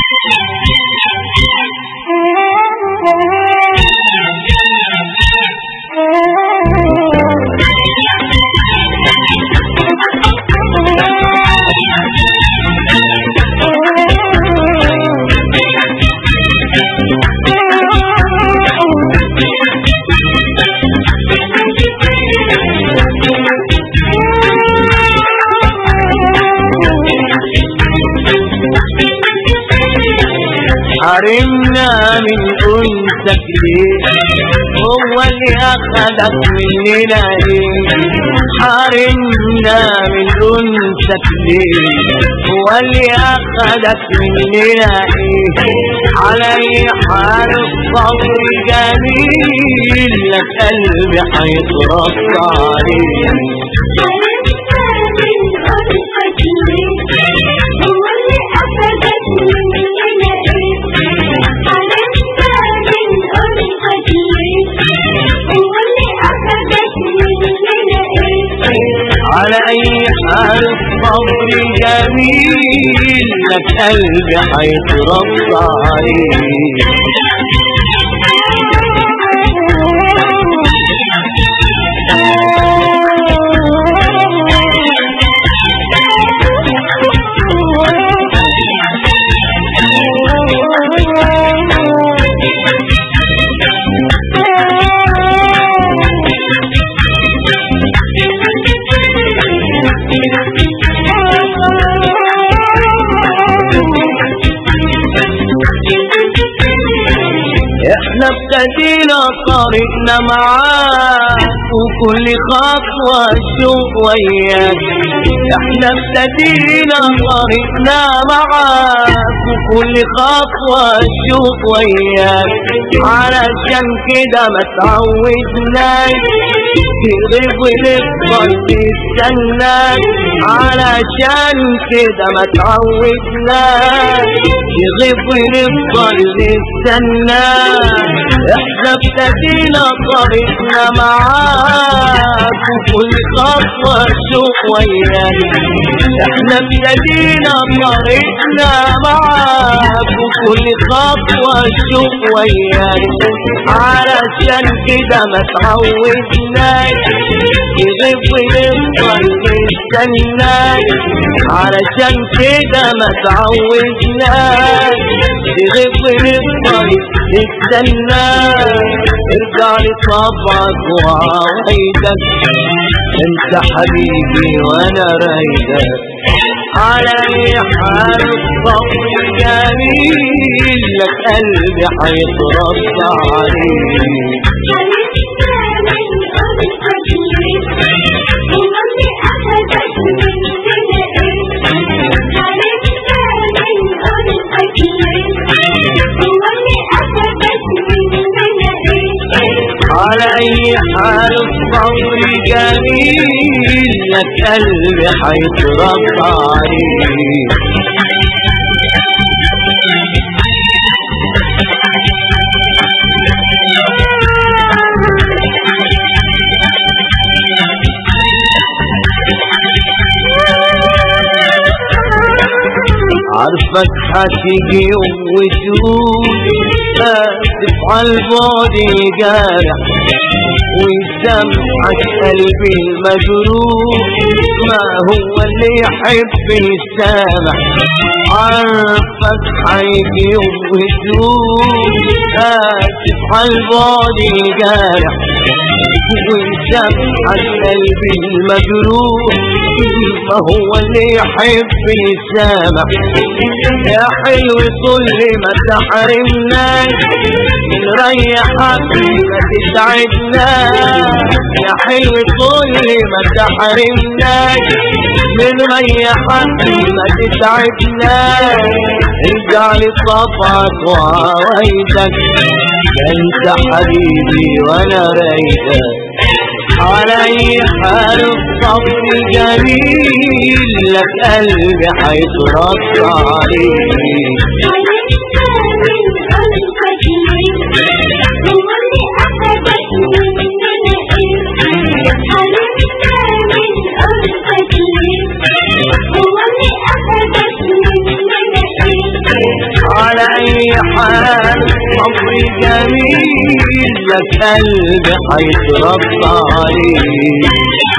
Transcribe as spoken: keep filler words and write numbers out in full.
حرمنا من أنسك ليه هو اللي أخذك مننا ليه حرمنا من أنسك ليه هو اللي أخذك مننا ليه علي حال الصبر جميل لك قلبي حيترص عليه على أي حال الصبر جميل لك قلبي حيترص عليه احنا ابتدينا طريقنا معاك وكل خطوة شوق وياك احنا ابتدينا طريقنا معاك وكل خطوة شوق وياك علشان كده ما تعودناش تغيب ونفضل نستناك علشان كده ما تعودناش تغيب ونفضل نستناك احنا ابتدينا طريقنا معاك وكل خطوة شوق وياك احنا ابتدينا طريقنا معاك وكل خطوة شوق وياك علشان كده ما تعودناش يغيب ونفضل نستناك علشان كده ما تعودناش يغيب ونفضل نستناك ارجع لطبعك وعويدك انت حبيبي وانا رايدك على اي حال الصبر جميل لك قلبي حيترص عليه على اي حال الصبر جميل لك قلبي حيترص عليه عارفك هتيجي وتقول اسف عالبعد الجارح ويسامحك قلبي المجروح ما هو اللي يحب يسامح عارفك هيجي وتقول اسف عالبعد الجارح ويسامحك قلبي المجروح ما هو اللي يحب يسامح يا حلو كل ما تحرمناش نريحك ما تسعدناش يا حلو كل ما تحرمناش نريحك ما تسعدناش ارجع لصفك وعوايدك انت حبيبي وانا رايدك على اي حال الصبر جميل لك قلبي حيترص عليه على اي حال صبر جميل يا قلبي هيتربى عليك.